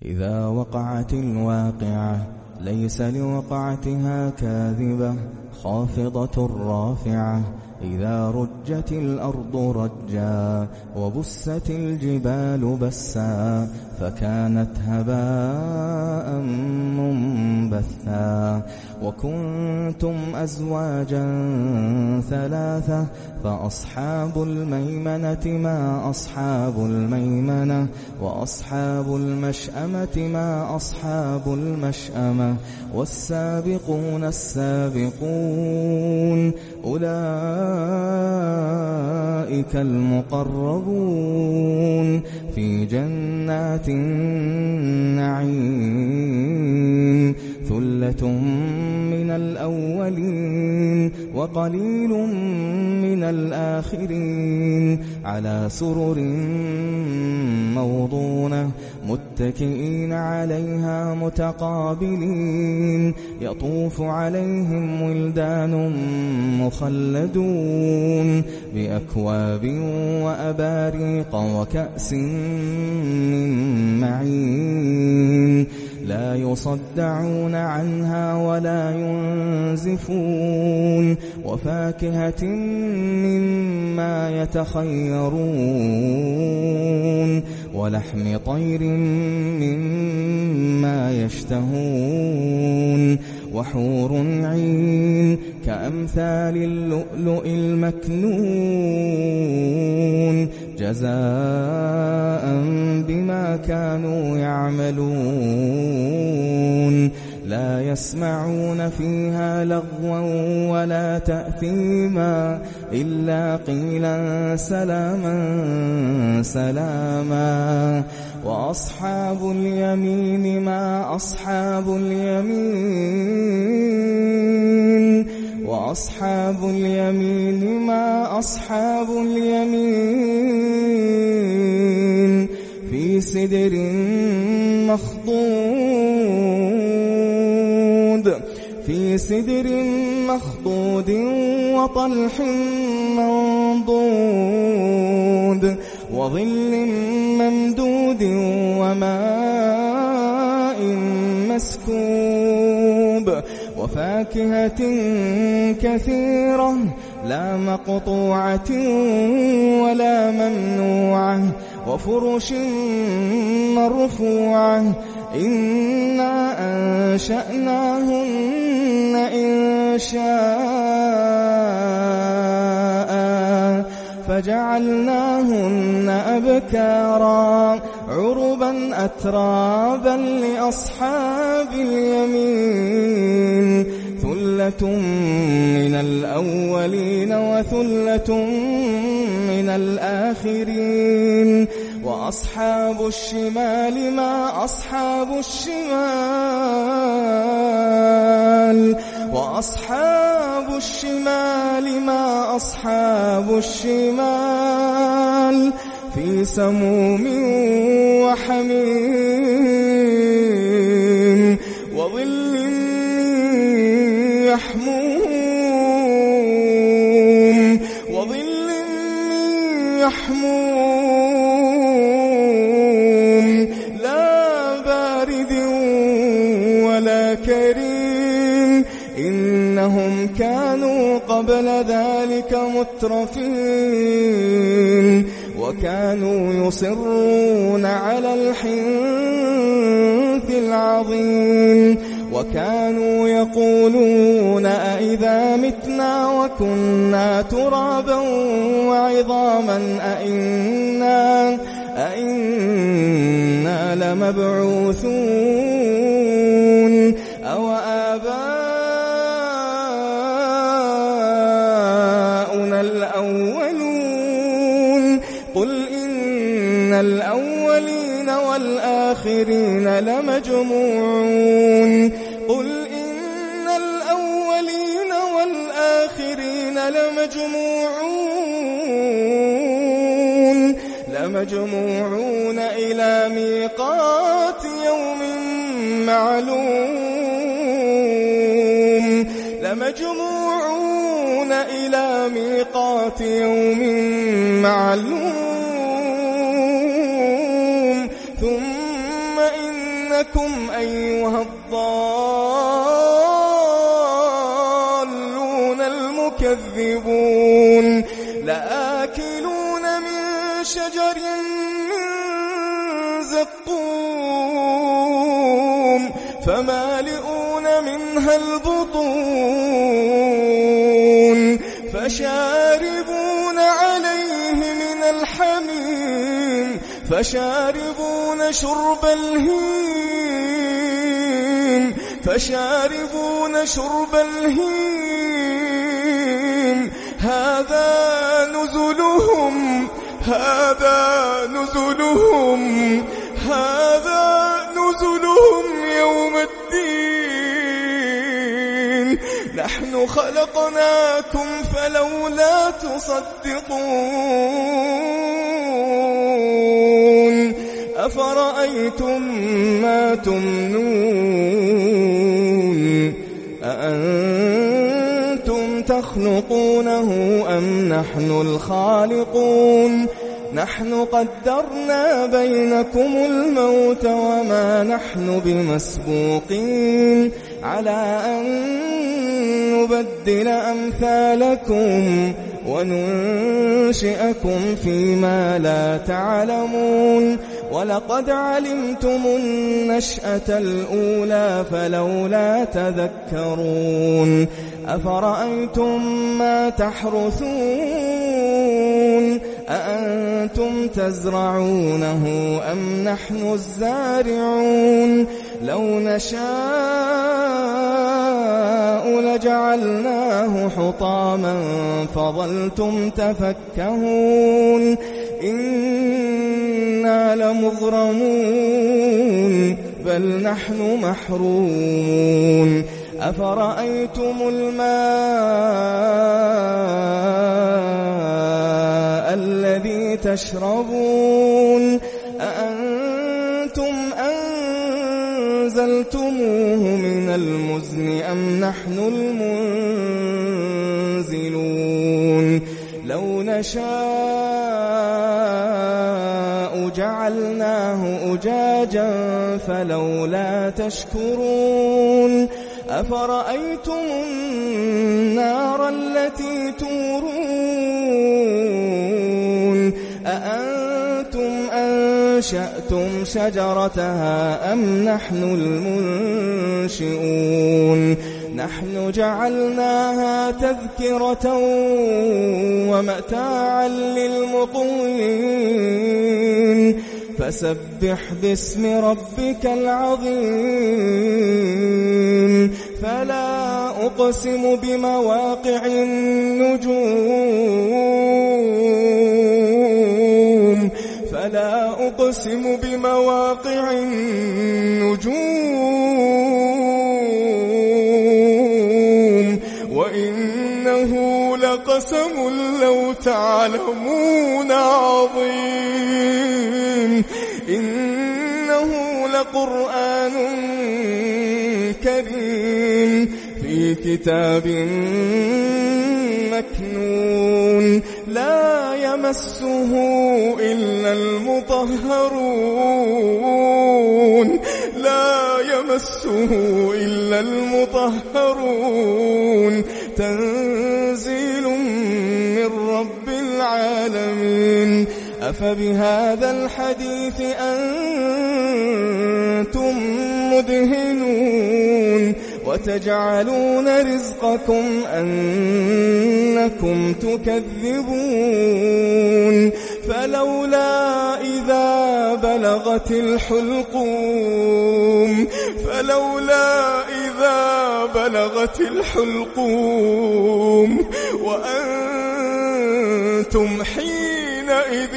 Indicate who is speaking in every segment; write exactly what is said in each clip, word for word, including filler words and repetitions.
Speaker 1: إذا وقعت الواقعة ليس لوقعتها كاذبة خافضة رافعة. إذا رجت الأرض رجا وبست الجبال بسا فكانت هباء منبثا. وكنتم أزواجا ثلاثة فأصحاب الميمنة ما أصحاب الميمنة وأصحاب المشأمة ما أصحاب المشأمة. والسابقون السابقون أولئك المقربون في جنات النعيم. ثلة من الأولين وقليل من الآخرين على سرر موضونة متكئين عليها متقابلين. يطوف عليهم ولدان مخلدون بأكواب وأباريق وكأس من معين. لا يصدعون عنها ولا ينزفون. وفاكهة مما يتخيرون ولحم طير مما يشتهون. وحور عين كأمثال اللؤلؤ المكنون جزاء بما كانوا يعملون. لا يسمعون فيها لغوا ولا تأثيما إلا قيلا سلاما سلاما. وأصحاب اليمين ما أصحاب اليمين وأصحاب اليمين ما أصحاب اليمين في سدر مخضود في سدر مخضود وطلح منضود وظل ممدود وماء مسكوب. وفاكهة كثيرة لا مقطوعة ولا ممنوعة. وفرش مرفوعة إنا أنشأناهن إنشاء فجعلناهن أبكارا عربا أترابا لأصحاب اليمين. ثلة من الأولين وثلة من الآخرين. وأصحاب الشمال ما أصحاب الشمال وأصحاب الشمال ما أصحاب الشمال في سموم وحميم وظل يحموم وظل يحموم لا بارد ولا كريم. إنهم كانوا قبل ذلك مترفين وكانوا يصرون على الحنث العظيم. وكانوا يقولون أئذا متنا وكنا ترابا وعظاما أئنا أئنا لمبعوثون أو آباؤنا الأولون. قل إن الأولين والآخرين لمجموعون قل إن الأولين والآخرين لمجموعون لمجموعون إلى ميقات يوم معلوم لمجموعون إلى ميقات يوم معلوم. ثم إن إنكم أيها الضالون المكذبون لآكلون من شجر من زقوم فمالئون منها البطون فشاربون عليه من الحميم فشاربون شرب الهيم فشاربون شرب الهيم هذا نزلهم هذا نزلهم هذا نزلهم يوم الدين نحن خلقناكم فلولا تصدقون أفرأيتم ما تمنون أأنتم تخلقونه أم نحن الخالقون نحن قدرنا بينكم الموت وما نحن بمسبوقين على أن نبدل أمثالكم وننشئكم فيما لا تعلمون ولقد علمتم النشأة الأولى فلولا تذكرون أفرأيتم ما تحرثون أأنتم تزرعونه أم نحن الزارعون لو نشاء لجعلناه حطاما فظلتم تفكهون إنا لمغرمون بل نحن محرومون أفرأيتم الماء الذي تشربون أأنتم أنزلتموه من المزن أم نحن المنزلون لو نشاء جعلناه أجاجا فلولا تشكرون أفرأيتم النار التي تورون أأنتم أنشأتم شجرتها أم نحن المنشئون نحن جعلناها تذكرة ومتاعا للمقوين فسبح باسم ربك العظيم فلا أقسم بمواقع النجوم فلا أقسم بمواقع النجوم وإنه لقسم لو تعلمون عظيم إنه لقرآن كريم في كتاب مكنون لا يمسه إلا المطهرون لا يمسه إلا المطهرون تنزيل من رب العالمين أفبهذا الحديث أنتم مدهنون وتجعلون رزقكم أنكم تكذبون فلولا إذا بلغت الحلقوم فلولا إذا بلغت الحلقوم وأنتم حينئذ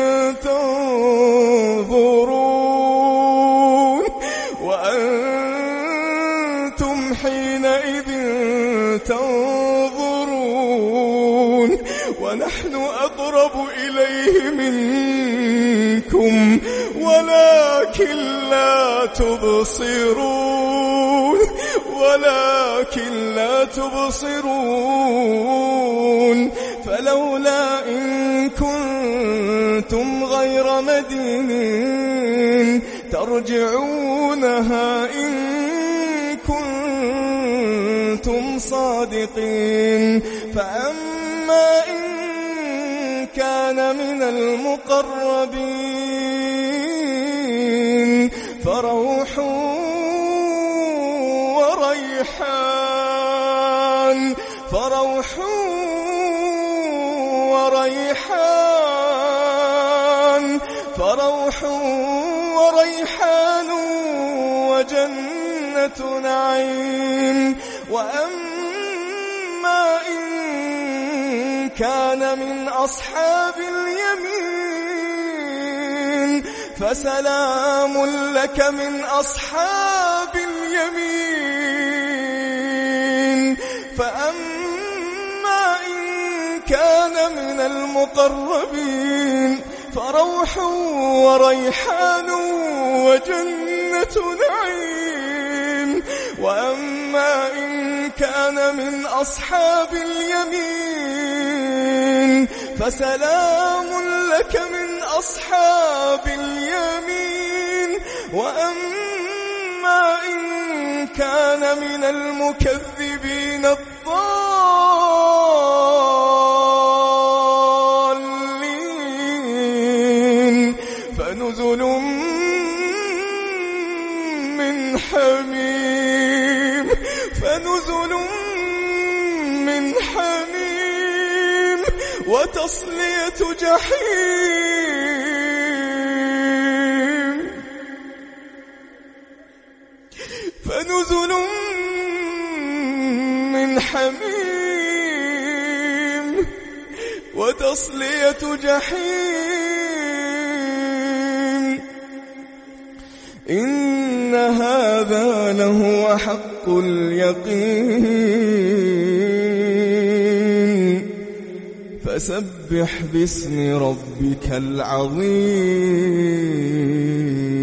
Speaker 1: تنظرون وأنتم حينئذ تنظرون ونحن أقرب إليه منكم ولكن لا تبصرون ولكن لا تبصرون فلولا إن كنتم غير مدينين ترجعونها إن كنتم صادقين. فأما إن كان من المقربين فروح وريحان فروح وريحان فروح وريحان وجنة نعيم. وأما إن كان من أصحاب اليمين فسلام لك من أصحاب اليمين. فأما إن كان من المقربين فروح وريحان وجنة نعيم. وأما إن كان من أصحاب اليمين فسلام لك من أصحاب اليمين. وأما إن كان من المكذبين الضالين فنزل من حميم فنزل من حميم وتصلية جحيم فنزل من حميم وتصلية جحيم. إن هذا لهو حق اليقين فسبح باسم ربك العظيم.